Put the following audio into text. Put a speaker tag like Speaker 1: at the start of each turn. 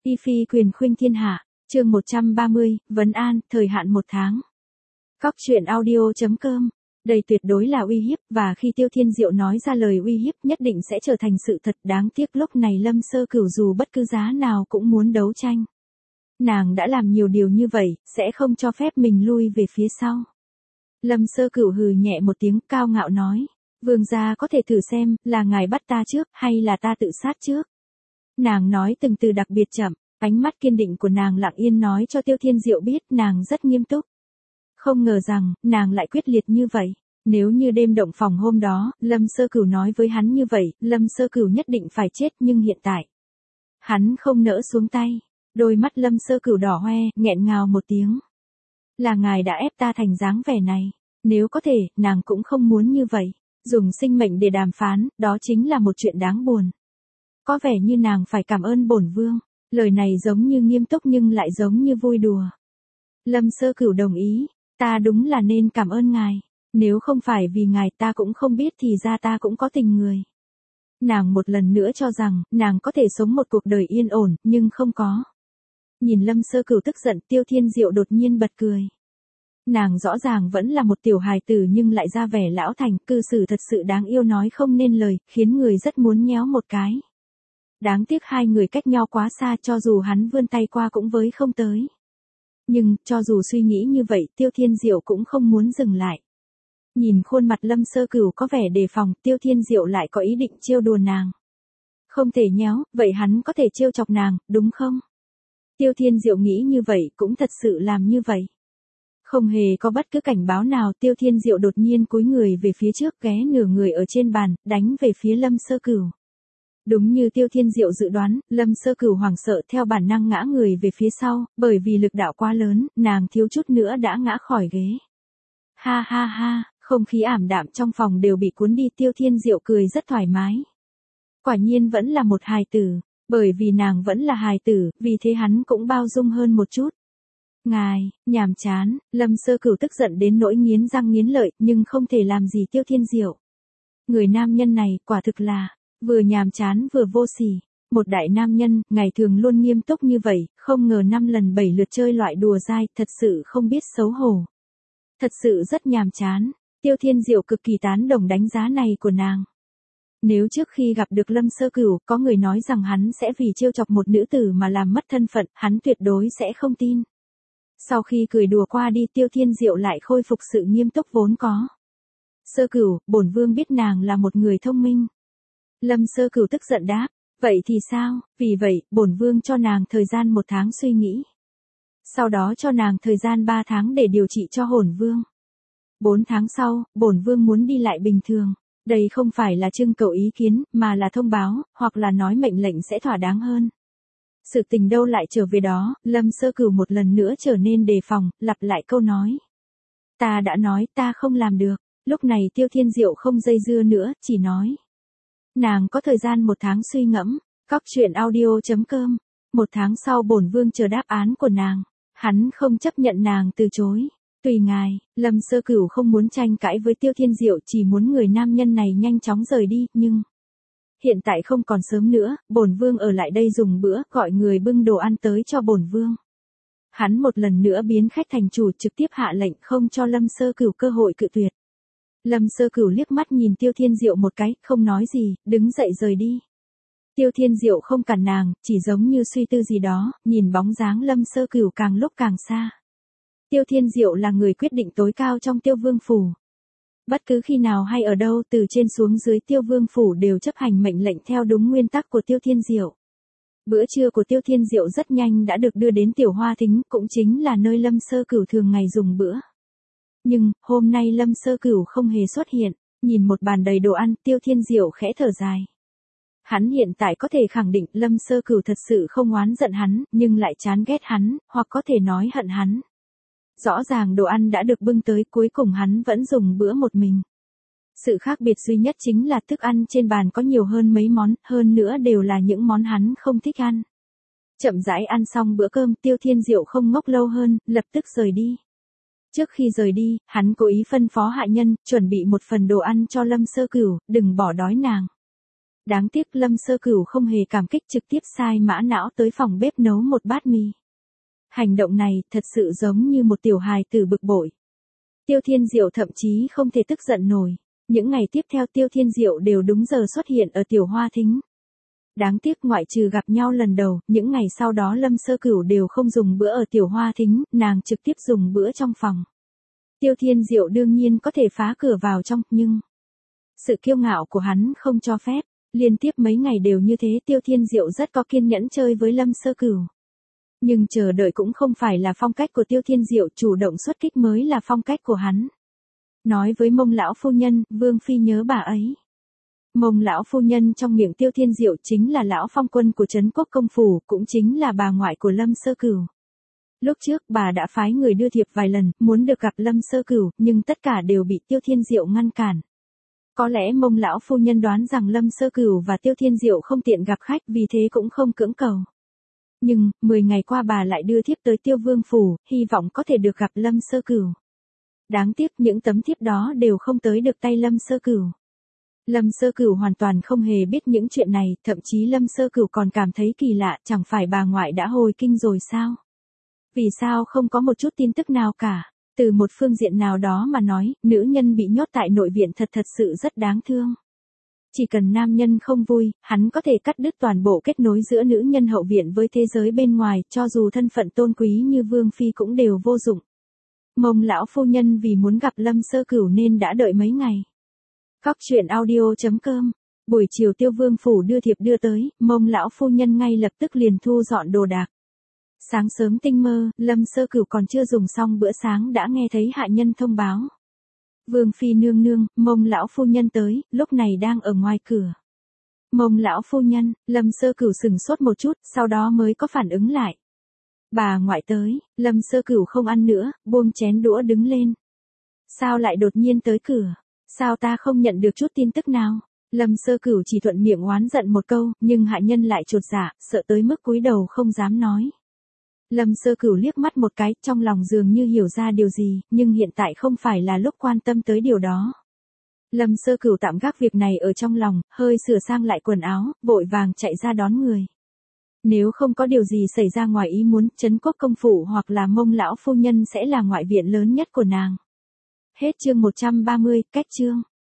Speaker 1: Y phi quyền khuynh thiên hạ, chương 130, vấn an, thời hạn 1 tháng. Cóc truyện audio.com. Đây tuyệt đối là uy hiếp, và khi Tiêu Thiên Diệu nói ra lời uy hiếp nhất định sẽ trở thành sự thật. Đáng tiếc lúc này Lâm Sơ Cửu dù bất cứ giá nào cũng muốn đấu tranh. Nàng đã làm nhiều điều như vậy, sẽ không cho phép mình lui về phía sau. Lâm Sơ Cửu hừ nhẹ một tiếng, cao ngạo nói, vương gia có thể thử xem, là ngài bắt ta trước, hay là ta tự sát trước. Nàng nói từng từ đặc biệt chậm, ánh mắt kiên định của nàng lặng yên nói cho Tiêu Thiên Diệu biết nàng rất nghiêm túc. Không ngờ rằng, nàng lại quyết liệt như vậy. Nếu như đêm động phòng hôm đó, Lâm Sơ Cửu nói với hắn như vậy, Lâm Sơ Cửu nhất định phải chết, nhưng hiện tại, hắn không nỡ xuống tay. Đôi mắt Lâm Sơ Cửu đỏ hoe, nghẹn ngào một tiếng. Là ngài đã ép ta thành dáng vẻ này. Nếu có thể, nàng cũng không muốn như vậy. Dùng sinh mệnh để đàm phán, đó chính là một chuyện đáng buồn. Có vẻ như nàng phải cảm ơn bổn vương. Lời này giống như nghiêm túc nhưng lại giống như vui đùa. Lâm Sơ Cửu đồng ý, ta đúng là nên cảm ơn ngài. Nếu không phải vì ngài ta cũng không biết thì ra ta cũng có tình người. Nàng một lần nữa cho rằng, nàng có thể sống một cuộc đời yên ổn, nhưng không có. Nhìn Lâm Sơ Cửu tức giận, Tiêu Thiên Diệu đột nhiên bật cười. Nàng rõ ràng vẫn là một tiểu hài tử nhưng lại ra vẻ lão thành, cư xử thật sự đáng yêu nói không nên lời, khiến người rất muốn nhéo một cái. Đáng tiếc hai người cách nhau quá xa, cho dù hắn vươn tay qua cũng với không tới. Nhưng, cho dù suy nghĩ như vậy, Tiêu Thiên Diệu cũng không muốn dừng lại. Nhìn khuôn mặt Lâm Sơ Cửu có vẻ đề phòng, Tiêu Thiên Diệu lại có ý định trêu đùa nàng. Không thể nhéo, vậy hắn có thể trêu chọc nàng, đúng không? Tiêu Thiên Diệu nghĩ như vậy, cũng thật sự làm như vậy. Không hề có bất cứ cảnh báo nào, Tiêu Thiên Diệu đột nhiên cúi người về phía trước, ghé nửa người ở trên bàn, đánh về phía Lâm Sơ Cửu. Đúng như Tiêu Thiên Diệu dự đoán, Lâm Sơ Cửu hoảng sợ theo bản năng ngã người về phía sau, bởi vì lực đạo quá lớn, nàng thiếu chút nữa đã ngã khỏi ghế. Ha ha ha, không khí ảm đạm trong phòng đều bị cuốn đi, Tiêu Thiên Diệu cười rất thoải mái. Quả nhiên vẫn là một hài tử, bởi vì nàng vẫn là hài tử, vì thế hắn cũng bao dung hơn một chút. Ngài, nhàm chán, Lâm Sơ Cửu tức giận đến nỗi nghiến răng nghiến lợi, nhưng không thể làm gì Tiêu Thiên Diệu. Người nam nhân này, quả thực là, vừa nhàm chán vừa vô sỉ. Một đại nam nhân, ngày thường luôn nghiêm túc như vậy, không ngờ 5 lần 7 lượt chơi loại đùa dai, thật sự không biết xấu hổ. Thật sự rất nhàm chán, Tiêu Thiên Diệu cực kỳ tán đồng đánh giá này của nàng. Nếu trước khi gặp được Lâm Sơ Cửu, có người nói rằng hắn sẽ vì trêu chọc một nữ tử mà làm mất thân phận, hắn tuyệt đối sẽ không tin. Sau khi cười đùa qua đi, Tiêu Thiên Diệu lại khôi phục sự nghiêm túc vốn có. Sơ Cửu, bổn vương biết nàng là một người thông minh. Lâm Sơ Cửu tức giận đáp, vậy thì sao, vì vậy, bổn vương cho nàng thời gian 1 tháng suy nghĩ. Sau đó cho nàng thời gian 3 tháng để điều trị cho hồn vương. 4 tháng sau, bổn vương muốn đi lại bình thường. Đây không phải là trưng cầu ý kiến, mà là thông báo, hoặc là nói mệnh lệnh sẽ thỏa đáng hơn. Sự tình đâu lại trở về đó, Lâm Sơ Cửu một lần nữa trở nên đề phòng, lặp lại câu nói. Ta đã nói ta không làm được, lúc này Tiêu Thiên Diệu không dây dưa nữa, chỉ nói. Nàng có thời gian 1 tháng suy ngẫm, cóc truyện audio.com. 1 tháng sau bổn vương chờ đáp án của nàng, hắn không chấp nhận nàng từ chối. Tùy ngài, Lâm Sơ Cửu không muốn tranh cãi với Tiêu Thiên Diệu, chỉ muốn người nam nhân này nhanh chóng rời đi, nhưng hiện tại không còn sớm nữa, bổn vương ở lại đây dùng bữa, gọi người bưng đồ ăn tới cho bổn vương. Hắn một lần nữa biến khách thành chủ, trực tiếp hạ lệnh không cho Lâm Sơ Cửu cơ hội cự tuyệt. Lâm Sơ Cửu liếc mắt nhìn Tiêu Thiên Diệu một cái, không nói gì, đứng dậy rời đi. Tiêu Thiên Diệu không cản nàng, chỉ giống như suy tư gì đó, nhìn bóng dáng Lâm Sơ Cửu càng lúc càng xa. Tiêu Thiên Diệu là người quyết định tối cao trong Tiêu Vương phủ. Bất cứ khi nào hay ở đâu, từ trên xuống dưới Tiêu Vương phủ đều chấp hành mệnh lệnh theo đúng nguyên tắc của Tiêu Thiên Diệu. Bữa trưa của Tiêu Thiên Diệu rất nhanh đã được đưa đến Tiểu Hoa Thính, cũng chính là nơi Lâm Sơ Cửu thường ngày dùng bữa. Nhưng, hôm nay Lâm Sơ Cửu không hề xuất hiện, nhìn một bàn đầy đồ ăn, Tiêu Thiên Diệu khẽ thở dài. Hắn hiện tại có thể khẳng định Lâm Sơ Cửu thật sự không oán giận hắn, nhưng lại chán ghét hắn, hoặc có thể nói hận hắn. Rõ ràng đồ ăn đã được bưng tới, cuối cùng hắn vẫn dùng bữa một mình. Sự khác biệt duy nhất chính là thức ăn trên bàn có nhiều hơn mấy món, hơn nữa đều là những món hắn không thích ăn. Chậm rãi ăn xong bữa cơm, Tiêu Thiên Diệu không ngốc lâu hơn, lập tức rời đi. Trước khi rời đi, hắn cố ý phân phó hạ nhân, chuẩn bị một phần đồ ăn cho Lâm Sơ Cửu, đừng bỏ đói nàng. Đáng tiếc Lâm Sơ Cửu không hề cảm kích, trực tiếp sai Mã Não tới phòng bếp nấu một bát mì. Hành động này thật sự giống như một tiểu hài tử bực bội. Tiêu Thiên Diệu thậm chí không thể tức giận nổi. Những ngày tiếp theo Tiêu Thiên Diệu đều đúng giờ xuất hiện ở Tiểu Hoa Thính. Đáng tiếc ngoại trừ gặp nhau lần đầu, những ngày sau đó Lâm Sơ Cửu đều không dùng bữa ở Tiểu Hoa Thính, nàng trực tiếp dùng bữa trong phòng. Tiêu Thiên Diệu đương nhiên có thể phá cửa vào trong, nhưng sự kiêu ngạo của hắn không cho phép. Liên tiếp mấy ngày đều như thế, Tiêu Thiên Diệu rất có kiên nhẫn chơi với Lâm Sơ Cửu. Nhưng chờ đợi cũng không phải là phong cách của Tiêu Thiên Diệu, chủ động xuất kích mới là phong cách của hắn. Nói với Mông lão phu nhân, Vương phi nhớ bà ấy. Mông lão phu nhân trong miệng Tiêu Thiên Diệu chính là lão phong quân của Trấn Quốc công phủ, cũng chính là bà ngoại của Lâm Sơ Cửu. Lúc trước bà đã phái người đưa thiệp vài lần, muốn được gặp Lâm Sơ Cửu, nhưng tất cả đều bị Tiêu Thiên Diệu ngăn cản. Có lẽ Mông lão phu nhân đoán rằng Lâm Sơ Cửu và Tiêu Thiên Diệu không tiện gặp khách, vì thế cũng không cưỡng cầu. Nhưng, 10 ngày qua bà lại đưa thiếp tới Tiêu Vương phủ, hy vọng có thể được gặp Lâm Sơ Cửu. Đáng tiếc những tấm thiếp đó đều không tới được tay Lâm Sơ Cửu. Lâm Sơ Cửu hoàn toàn không hề biết những chuyện này, thậm chí Lâm Sơ Cửu còn cảm thấy kỳ lạ, chẳng phải bà ngoại đã hồi kinh rồi sao? Vì sao không có một chút tin tức nào cả? Từ một phương diện nào đó mà nói, nữ nhân bị nhốt tại nội viện thật sự rất đáng thương. Chỉ cần nam nhân không vui, hắn có thể cắt đứt toàn bộ kết nối giữa nữ nhân hậu viện với thế giới bên ngoài, cho dù thân phận tôn quý như Vương phi cũng đều vô dụng. Mông lão phu nhân vì muốn gặp Lâm Sơ Cửu nên đã đợi mấy ngày. Góc truyện audio.com. Buổi chiều Tiêu Vương phủ đưa thiệp đưa tới, Mông lão phu nhân ngay lập tức liền thu dọn đồ đạc. Sáng sớm tinh mơ, Lâm Sơ Cửu còn chưa dùng xong bữa sáng đã nghe thấy hạ nhân thông báo. Vương phi nương nương, Mông lão phu nhân tới, lúc này đang ở ngoài cửa. Mông lão phu nhân, Lâm Sơ Cửu sững sốt một chút, sau đó mới có phản ứng lại. Bà ngoại tới, Lâm Sơ Cửu không ăn nữa, buông chén đũa đứng lên. Sao lại đột nhiên tới cửa? Sao ta không nhận được chút tin tức nào? Lâm Sơ Cửu chỉ thuận miệng oán giận một câu, nhưng hạ nhân lại chột dạ, sợ tới mức cúi đầu không dám nói. Lâm Sơ Cửu liếc mắt một cái, trong lòng dường như hiểu ra điều gì, nhưng hiện tại không phải là lúc quan tâm tới điều đó. Lâm Sơ Cửu tạm gác việc này ở trong lòng, hơi sửa sang lại quần áo, vội vàng chạy ra đón người. Nếu không có điều gì xảy ra ngoài ý muốn, Trấn Quốc công phủ hoặc là Mông lão phu nhân sẽ là ngoại viện lớn nhất của nàng. Hết chương 130, cách chương.